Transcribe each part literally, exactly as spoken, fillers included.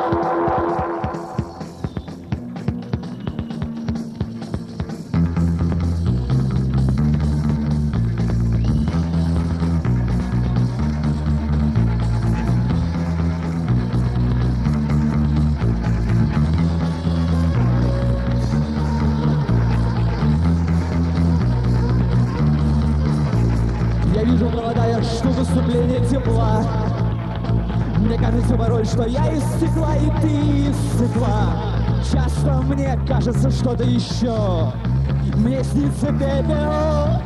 Вижу, молодая, что выступление тепла. Мне кажется порой, что я из стекла, и ты из стекла. Часто мне кажется что-то еще. Мне снится пепел.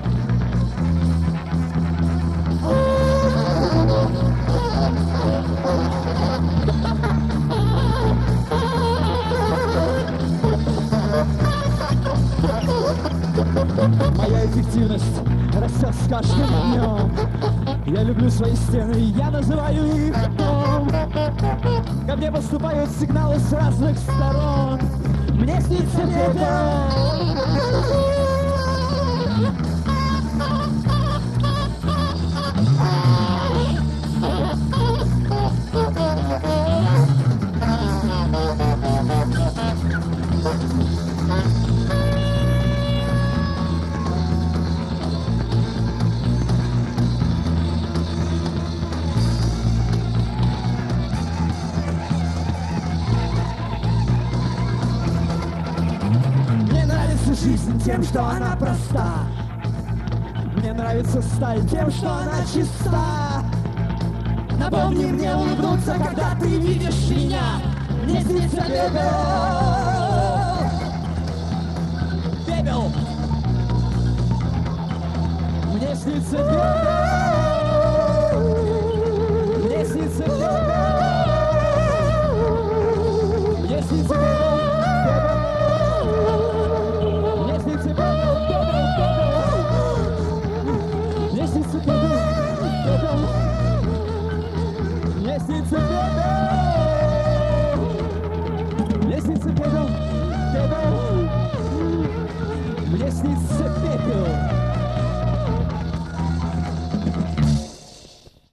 Моя эффективность растет с каждым днем. Я люблю свои стены, я называю их дом. Ко мне поступают сигналы с разных сторон. Мне снится пепел. Жизнь тем, что она проста. Мне нравится сталь тем, что она чиста. Напомни мне улыбнуться, когда ты видишь меня. Мне снится пепел. Пепел. Мне снится пепел. Мне снится пепел. Мне снится пепел. Лестница пепел, лестница пепел, пепел, лестница пепел.